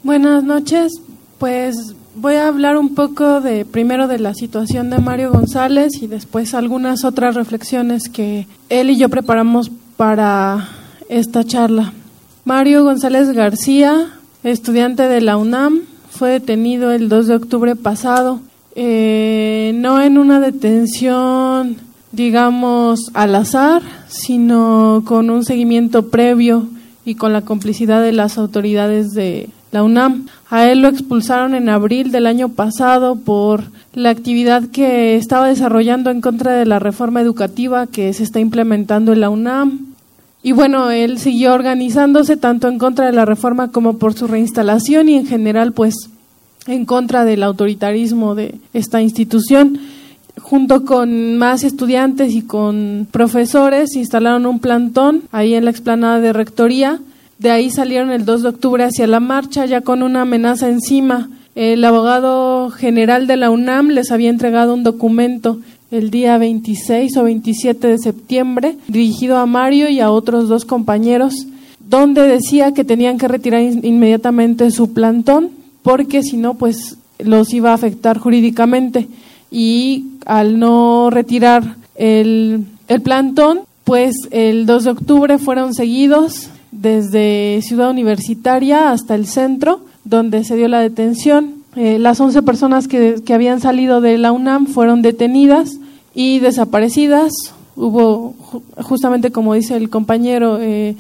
Buenas noches, pues voy a hablar un poco primero de la situación de Mario González y después algunas otras reflexiones que él y yo preparamos para esta charla. Mario González García, estudiante de la UNAM, fue detenido el 2 de octubre pasado, no en una detención, digamos, al azar, sino con un seguimiento previo y con la complicidad de las autoridades de la UNAM. A él lo expulsaron en abril del año pasado por la actividad que estaba desarrollando en contra de la reforma educativa que se está implementando en la UNAM. Y bueno, él siguió organizándose tanto en contra de la reforma como por su reinstalación y en general pues en contra del autoritarismo de esta institución. Junto con más estudiantes y con profesores instalaron un plantón ahí en la explanada de Rectoría. De ahí salieron el 2 de octubre hacia la marcha ya con una amenaza encima. El abogado general de la UNAM les había entregado un documento el día 26 o 27 de septiembre dirigido a Mario y a otros 2 compañeros, donde decía que tenían que retirar inmediatamente su plantón porque si no pues los iba a afectar jurídicamente, y al no retirar el plantón pues el 2 de octubre fueron seguidos desde Ciudad Universitaria hasta el centro, donde se dio la detención. Las 11 personas que habían salido de la UNAM fueron detenidas y desaparecidas. Hubo, justamente como dice el compañero,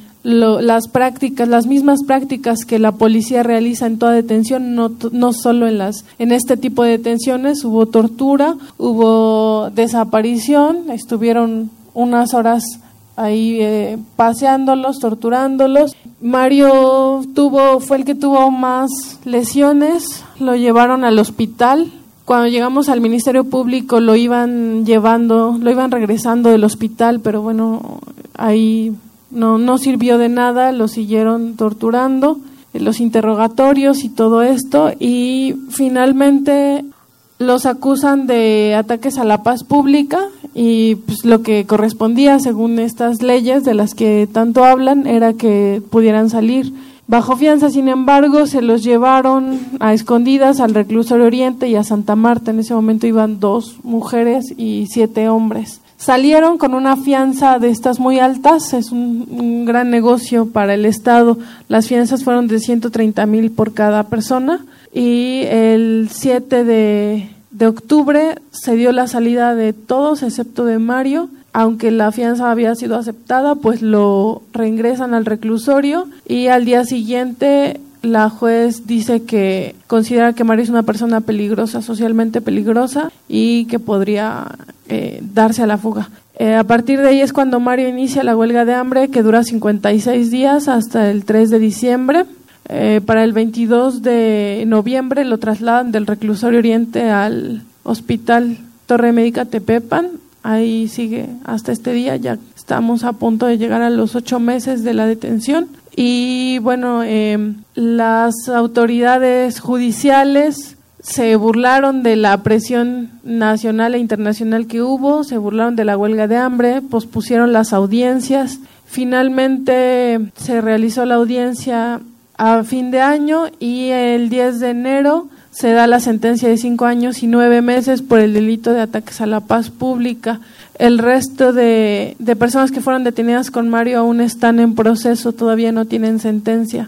las mismas prácticas que la policía realiza en toda detención, no solo en este tipo de detenciones. Hubo tortura, hubo desaparición, estuvieron unas horas ahí paseándolos, torturándolos. Mario fue el que tuvo más lesiones, lo llevaron al hospital. Cuando llegamos al Ministerio Público lo iban regresando del hospital, pero bueno, ahí no sirvió de nada, lo siguieron torturando, los interrogatorios y todo esto, y finalmente los acusan de ataques a la paz pública, y pues lo que correspondía según estas leyes de las que tanto hablan era que pudieran salir bajo fianza. Sin embargo, se los llevaron a escondidas al Reclusorio Oriente y a Santa Marta. En ese momento iban 2 mujeres y 7 hombres. Salieron con una fianza de estas muy altas, es un gran negocio para el Estado. Las fianzas fueron de 130,000 por cada persona, y el 7 de octubre se dio la salida de todos excepto de Mario. Aunque la fianza había sido aceptada, pues lo reingresan al reclusorio, y al día siguiente la juez dice que considera que Mario es una persona peligrosa, socialmente peligrosa, y que podría darse a la fuga. A partir de ahí es cuando Mario inicia la huelga de hambre, que dura 56 días hasta el 3 de diciembre. Para el 22 de noviembre lo trasladan del Reclusorio Oriente al Hospital Torre Médica Tepepan. Ahí sigue hasta este día, ya estamos a punto de llegar a los 8 meses de la detención. Y bueno, las autoridades judiciales se burlaron de la presión nacional e internacional que hubo, se burlaron de la huelga de hambre, pospusieron las audiencias. Finalmente se realizó la audiencia a fin de año, y el 10 de enero se da la sentencia de 5 años y 9 meses por el delito de ataques a la paz pública. El resto de personas que fueron detenidas con Mario aún están en proceso, todavía no tienen sentencia.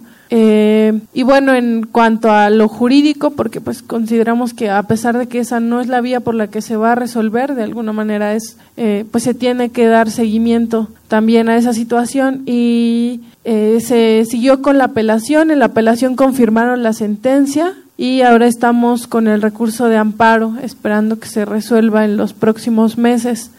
Y bueno, en cuanto a lo jurídico, porque pues consideramos que a pesar de que esa no es la vía por la que se va a resolver, de alguna manera pues se tiene que dar seguimiento también a esa situación, y se siguió con la apelación. En la apelación confirmaron la sentencia, y ahora estamos con el recurso de amparo esperando que se resuelva en los próximos meses.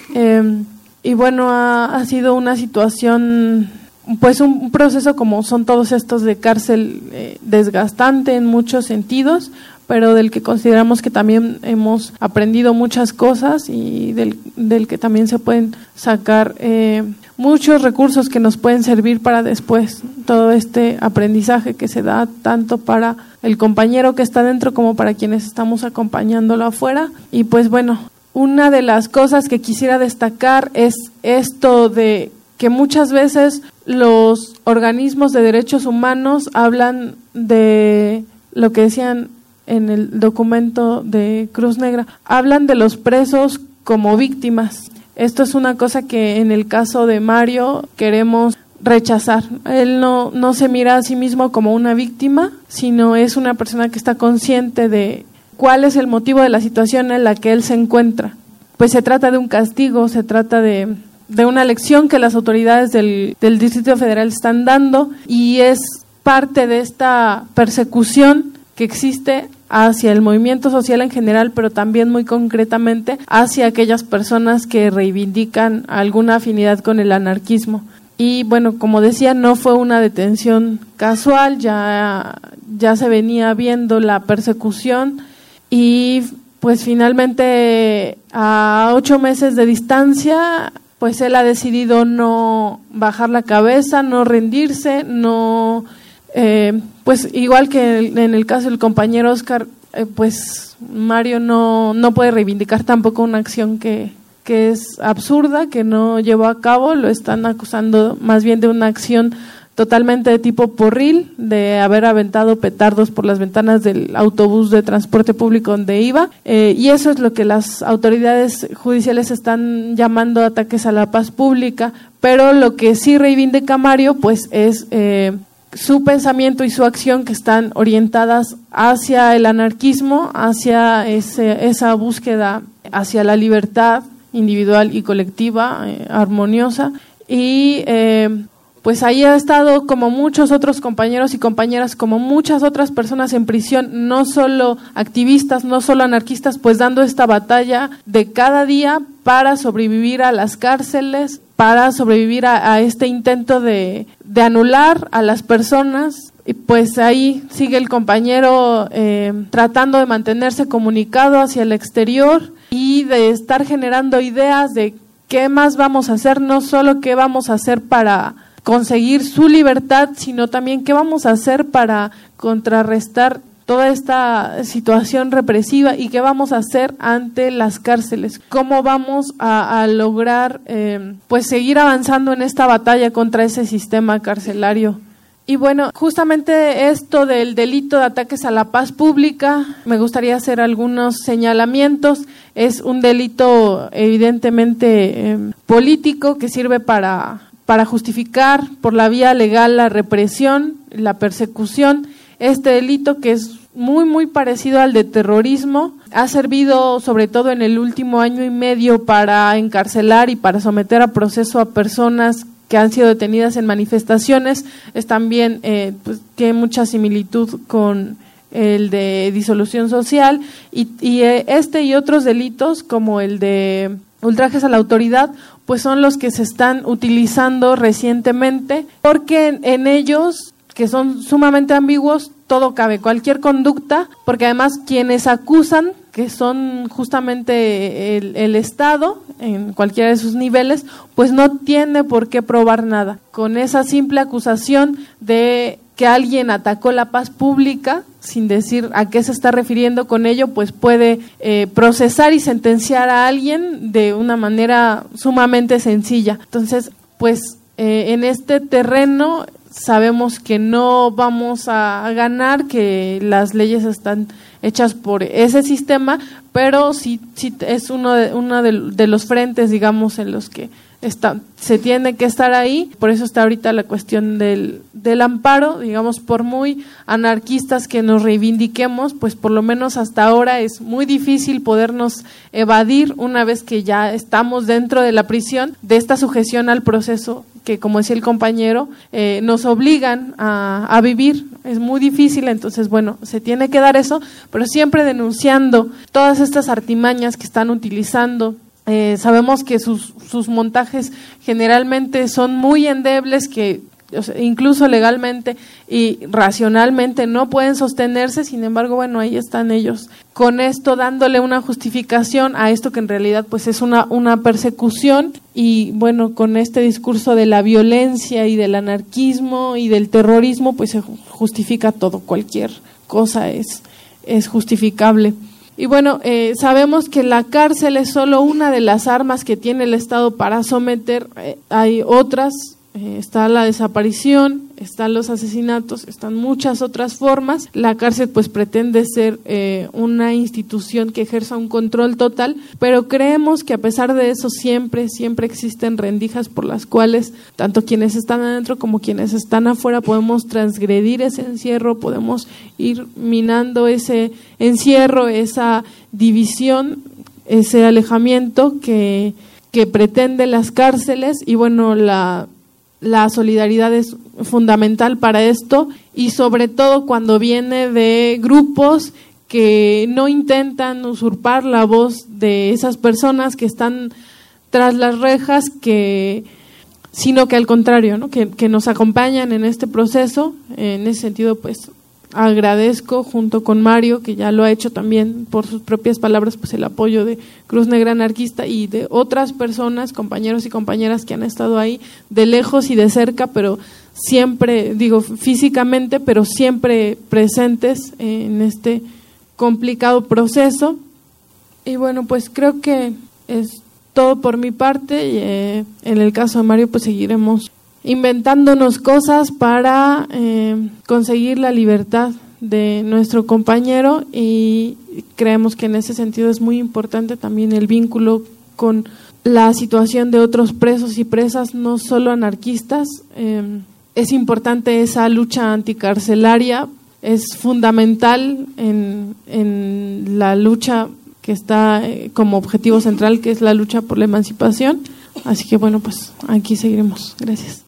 Y bueno, ha sido una situación, pues un proceso como son todos estos de cárcel, desgastante en muchos sentidos, pero del que consideramos que también hemos aprendido muchas cosas, y del que también se pueden sacar muchos recursos que nos pueden servir para después. Todo este aprendizaje que se da tanto para el compañero que está dentro como para quienes estamos acompañándolo afuera. Y pues bueno, una de las cosas que quisiera destacar es esto de que muchas veces los organismos de derechos humanos hablan de lo que decían en el documento de Cruz Negra, hablan de los presos como víctimas. Esto es una cosa que en el caso de Mario queremos rechazar. Él no se mira a sí mismo como una víctima, sino es una persona que está consciente de cuál es el motivo de la situación en la que él se encuentra. Pues se trata de un castigo, se trata de una lección que las autoridades del Distrito Federal están dando, y es parte de esta persecución que existe hacia el movimiento social en general, pero también muy concretamente hacia aquellas personas que reivindican alguna afinidad con el anarquismo. Y bueno, como decía, no fue una detención casual, ya se venía viendo la persecución, y pues finalmente a 8 meses de distancia, pues él ha decidido no bajar la cabeza, no rendirse, no pues igual que en el caso del compañero Oscar, pues Mario no puede reivindicar tampoco una acción que es absurda, que no llevó a cabo. Lo están acusando más bien de una acción totalmente de tipo porril, de haber aventado petardos por las ventanas del autobús de transporte público donde iba, y eso es lo que las autoridades judiciales están llamando ataques a la paz pública. Pero lo que sí reivindica Mario pues es su pensamiento y su acción, que están orientadas hacia el anarquismo, hacia esa búsqueda hacia la libertad individual y colectiva, armoniosa, y pues ahí ha estado, como muchos otros compañeros y compañeras, como muchas otras personas en prisión, no solo activistas, no solo anarquistas, pues dando esta batalla de cada día para sobrevivir a las cárceles, para sobrevivir a este intento de anular a las personas. Y pues ahí sigue el compañero tratando de mantenerse comunicado hacia el exterior y de estar generando ideas de qué más vamos a hacer, no solo qué vamos a hacer para conseguir su libertad, sino también qué vamos a hacer para contrarrestar toda esta situación represiva, y qué vamos a hacer ante las cárceles, cómo vamos a lograr pues seguir avanzando en esta batalla contra ese sistema carcelario. Y bueno, justamente esto del delito de ataques a la paz pública, me gustaría hacer algunos señalamientos. Es un delito evidentemente político, que sirve para justificar por la vía legal la represión, la persecución. Este delito, que es muy parecido al de terrorismo, ha servido sobre todo en el último año y medio para encarcelar y para someter a proceso a personas que han sido detenidas en manifestaciones. Es también pues, tiene mucha similitud con el de disolución social, y este y otros delitos, como el de ultrajes a la autoridad, pues son los que se están utilizando recientemente, porque en ellos, que son sumamente ambiguos, todo cabe, cualquier conducta, porque además quienes acusan, que son justamente el Estado, en cualquiera de sus niveles, pues no tiene por qué probar nada. Con esa simple acusación de que alguien atacó la paz pública, sin decir a qué se está refiriendo con ello, pues puede procesar y sentenciar a alguien de una manera sumamente sencilla. Entonces, pues en este terreno sabemos que no vamos a ganar, que las leyes están hechas por ese sistema, pero sí es uno de los frentes, digamos, en los que se tiene que estar ahí. Por eso está ahorita la cuestión del amparo. Digamos, por muy anarquistas que nos reivindiquemos, pues por lo menos hasta ahora es muy difícil podernos evadir, una vez que ya estamos dentro de la prisión, de esta sujeción al proceso que, como decía el compañero, nos obligan a vivir. Es muy difícil. Entonces, bueno, se tiene que dar eso, pero siempre denunciando todas estas artimañas que están utilizando. Sabemos que sus montajes generalmente son muy endebles, que incluso legalmente y racionalmente no pueden sostenerse. Sin embargo, bueno, ahí están ellos con esto, dándole una justificación a esto que en realidad pues es una persecución. Y bueno, con este discurso de la violencia y del anarquismo y del terrorismo, pues se justifica todo, cualquier cosa es justificable. Y bueno, sabemos que la cárcel es solo una de las armas que tiene el Estado para someter. Hay otras, está la desaparición, están los asesinatos, están muchas otras formas. La cárcel pues pretende ser una institución que ejerza un control total, pero creemos que a pesar de eso siempre existen rendijas por las cuales tanto quienes están adentro como quienes están afuera podemos transgredir ese encierro, podemos ir minando ese encierro, esa división, ese alejamiento que pretende las cárceles. Y bueno, la solidaridad es fundamental para esto, y sobre todo cuando viene de grupos que no intentan usurpar la voz de esas personas que están tras las rejas, sino que al contrario, ¿no? que nos acompañan en este proceso. En ese sentido, pues agradezco junto con Mario, que ya lo ha hecho también por sus propias palabras, pues el apoyo de Cruz Negra Anarquista y de otras personas, compañeros y compañeras que han estado ahí de lejos y de cerca, pero siempre, digo físicamente, pero siempre presentes en este complicado proceso. Y bueno, pues creo que es todo por mi parte. Y, en el caso de Mario, pues seguiremos inventándonos cosas para conseguir la libertad de nuestro compañero, y creemos que en ese sentido es muy importante también el vínculo con la situación de otros presos y presas, no solo anarquistas. Es importante esa lucha anticarcelaria, es fundamental en la lucha que está como objetivo central, que es la lucha por la emancipación. Así que bueno, pues aquí seguiremos. Gracias.